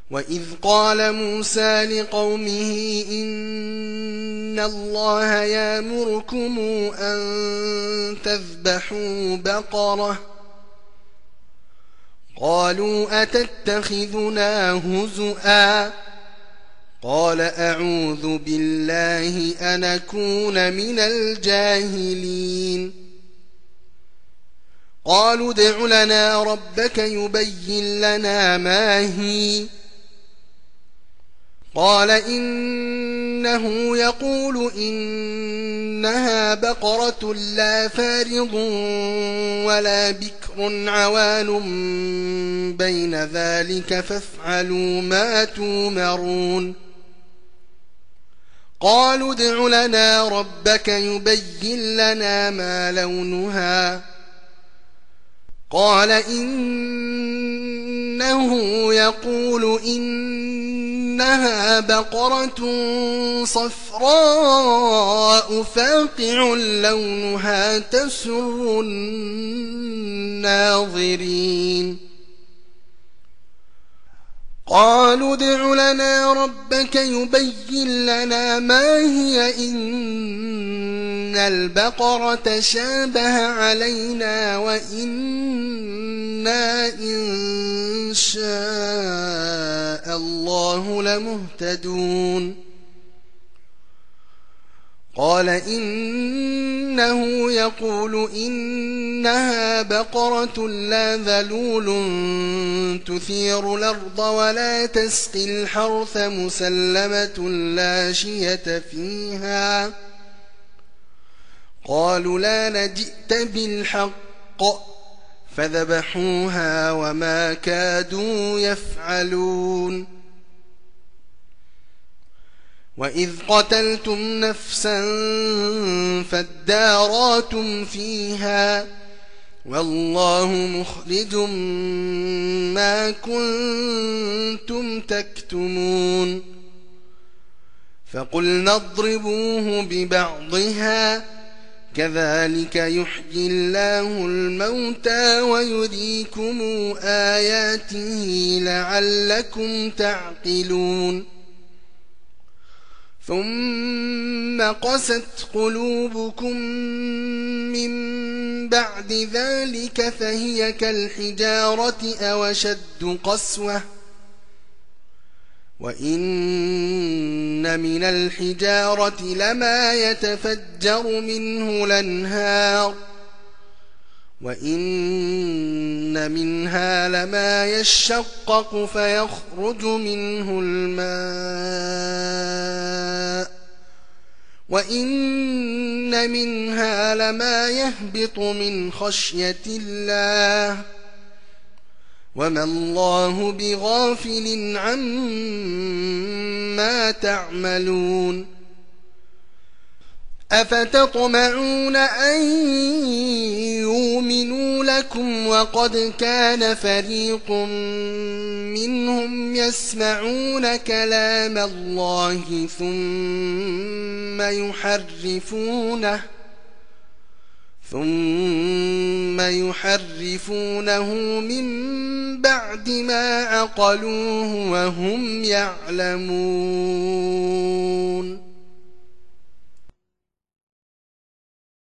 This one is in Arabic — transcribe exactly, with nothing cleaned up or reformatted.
وإذ قال موسى لقومه إن الله يأمركم أن تذبحوا بقرة قالوا أتتخذنا هزؤا قال أعوذ بالله أن أكون من الجاهلين قالوا ادع لنا ربك يبين لنا ما هي قال إنه يقول إنها بقرة لا فارض ولا بكر عوان بين ذلك فافعلوا ما تومرون قالوا ادع لنا ربك يبين لنا ما لونها قال إنه يقول إنها بقرة صفراء فاقع لونها تسر الناظرين قالوا ادع لنا ربك يبين لنا ما هي إن البقرة شابه علينا وإنا إن شاء الله لمهتدون قال إنه يقول إنها بقرة لا ذلول تثير الأرض ولا تسقي الحرث مسلمة لا شية فيها قالوا لا نجئت بالحق فذبحوها وما كادوا يفعلون وإذ قتلتم نفسا فادارأتم فيها والله مخرج ما كنتم تكتمون فقلنا اضربوه ببعضها كذلك يحيي الله الموتى ويريكم آياته لعلكم تعقلون ثم قست قلوبكم من بعد ذلك فهي كالحجارة أو أشد قسوة وإن من الحجارة لما يتفجر منه الأنهار وإن منها لما يشقق فيخرج منه الماء وإن منها لما يهبط من خشية الله وما الله بغافل عما تعملون أفتطمعون أن يؤمنوا لكم وقد كان فريق منهم يسمعون كلام الله ثم يحرفونه ثم يحرفونه من بعد ما عقلوه وهم يعلمون